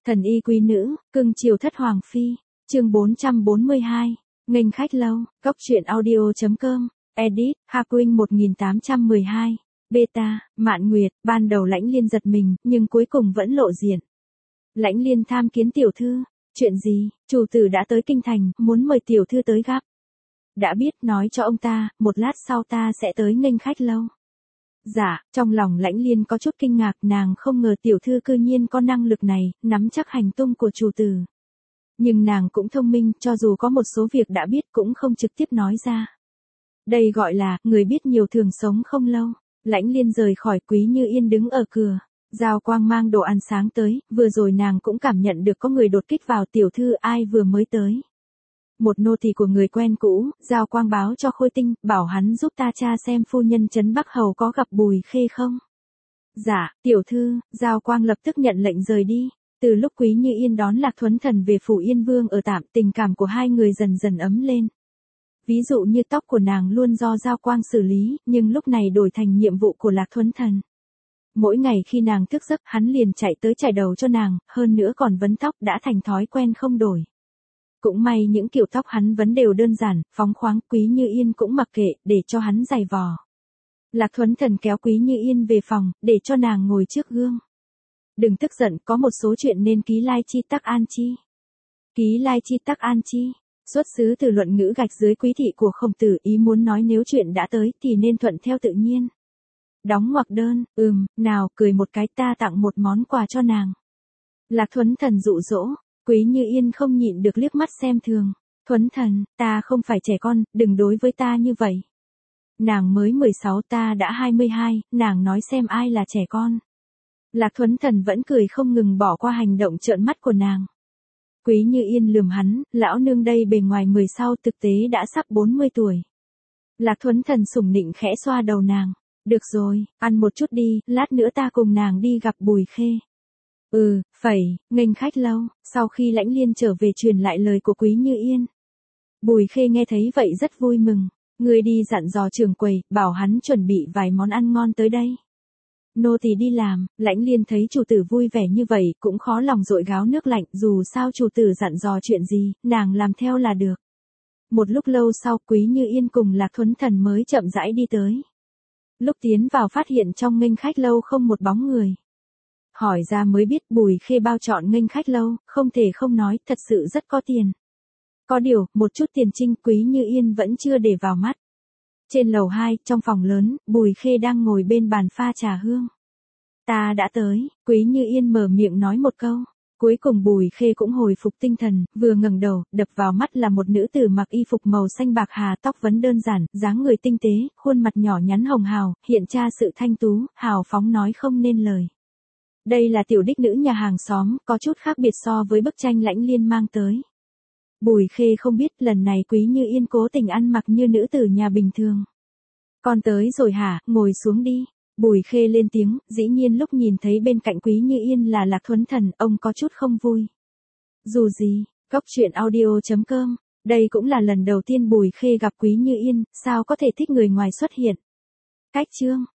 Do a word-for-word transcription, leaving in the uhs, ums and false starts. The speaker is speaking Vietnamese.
Thần y quý nữ, cưng chiều thất hoàng phi, chương bốn trăm bốn mươi hai, nghênh khách lâu, cốc truyện audio.com, edit, Hakwing một nghìn tám trăm mười hai, beta, Mạn Nguyệt, ban đầu Lãnh Liên giật mình, nhưng cuối cùng vẫn lộ diện. Lãnh Liên tham kiến tiểu thư, chuyện gì, chủ tử đã tới kinh thành, muốn mời tiểu thư tới gặp. Đã biết, nói cho ông ta, một lát sau ta sẽ tới nghênh khách lâu. Dạ, trong lòng Lãnh Liên có chút kinh ngạc, nàng không ngờ tiểu thư cư nhiên có năng lực này, nắm chắc hành tung của chủ tử. Nhưng nàng cũng thông minh, cho dù có một số việc đã biết cũng không trực tiếp nói ra. Đây gọi là, người biết nhiều thường sống không lâu. Lãnh Liên rời khỏi Quý Như Yên đứng ở cửa. Giao Quang mang đồ ăn sáng tới, vừa rồi nàng cũng cảm nhận được có người đột kích vào. Tiểu thư ai vừa mới tới. Một nô tỳ của người quen cũ, Giao Quang báo cho Khôi Tinh, bảo hắn giúp ta tra xem phu nhân trấn Bắc Hầu có gặp Bùi Khê không. Dạ, tiểu thư, Giao Quang lập tức nhận lệnh rời đi. Từ lúc Quý Như Yên đón Lạc Thuấn Thần về phủ Yên Vương ở tạm, tình cảm của hai người dần dần ấm lên. Ví dụ như tóc của nàng luôn do Giao Quang xử lý, nhưng lúc này đổi thành nhiệm vụ của Lạc Thuấn Thần. Mỗi ngày khi nàng thức giấc, hắn liền chạy tới chải đầu cho nàng, hơn nữa còn vấn tóc, đã thành thói quen không đổi. Cũng may những kiểu tóc hắn vấn đều đơn giản, phóng khoáng, Quý Như Yên cũng mặc kệ, để cho hắn giày vò. Lạc Thuấn Thần kéo Quý Như Yên về phòng, để cho nàng ngồi trước gương. Đừng tức giận, có một số chuyện nên ký lai chi tắc an chi. Ký lai chi tắc an chi, xuất xứ từ luận ngữ gạch dưới Quý thị của Khổng Tử, ý muốn nói nếu chuyện đã tới thì nên thuận theo tự nhiên. Đóng ngoặc đơn, ừm, nào, cười một cái, ta tặng một món quà cho nàng. Lạc Thuấn Thần dụ dỗ. Quý Như Yên không nhịn được liếc mắt xem thường. Thuấn Thần, ta không phải trẻ con, đừng đối với ta như vậy. Nàng mới mười sáu, ta đã hai mươi hai, nàng nói xem ai là trẻ con. Lạc Thuấn Thần vẫn cười không ngừng, bỏ qua hành động trợn mắt của nàng. Quý Như Yên lườm hắn, lão nương đây bề ngoài mười sau, thực tế đã sắp bốn mươi tuổi. Lạc Thuấn Thần sủng nịnh khẽ xoa đầu nàng. Được rồi, ăn một chút đi, lát nữa ta cùng nàng đi gặp Bùi Khê. Ừ, phẩy, nghênh khách lâu, sau khi Lãnh Liên trở về truyền lại lời của Quý Như Yên. Bùi Khê nghe thấy vậy rất vui mừng, người đi dặn dò trưởng quầy, bảo hắn chuẩn bị vài món ăn ngon tới đây. Nô tỳ đi làm. Lãnh Liên thấy chủ tử vui vẻ như vậy, cũng khó lòng dội gáo nước lạnh, dù sao chủ tử dặn dò chuyện gì, nàng làm theo là được. Một lúc lâu sau, Quý Như Yên cùng Lạc Thuấn Thần mới chậm rãi đi tới. Lúc tiến vào phát hiện trong nghênh khách lâu không một bóng người. Hỏi ra mới biết Bùi Khê bao chọn nghênh khách lâu, không thể không nói, thật sự rất có tiền. Có điều, một chút tiền trinh Quý Như Yên vẫn chưa để vào mắt. Trên lầu hai, trong phòng lớn, Bùi Khê đang ngồi bên bàn pha trà hương. Ta đã tới, Quý Như Yên mở miệng nói một câu. Cuối cùng Bùi Khê cũng hồi phục tinh thần, vừa ngẩng đầu, đập vào mắt là một nữ tử mặc y phục màu xanh bạc hà, tóc vấn đơn giản, dáng người tinh tế, khuôn mặt nhỏ nhắn hồng hào, hiện ra sự thanh tú, hào phóng nói không nên lời. Đây là tiểu đích nữ nhà hàng xóm, có chút khác biệt so với bức tranh Lãnh Liên mang tới. Bùi Khê không biết lần này Quý Như Yên cố tình ăn mặc như nữ tử nhà bình thường. Con tới rồi hả, ngồi xuống đi. Bùi Khê lên tiếng, dĩ nhiên lúc nhìn thấy bên cạnh Quý Như Yên là Lạc Thuấn Thần, ông có chút không vui. Dù gì, cốc truyện audio.com, đây cũng là lần đầu tiên Bùi Khê gặp Quý Như Yên, sao có thể thích người ngoài xuất hiện. Cách chương.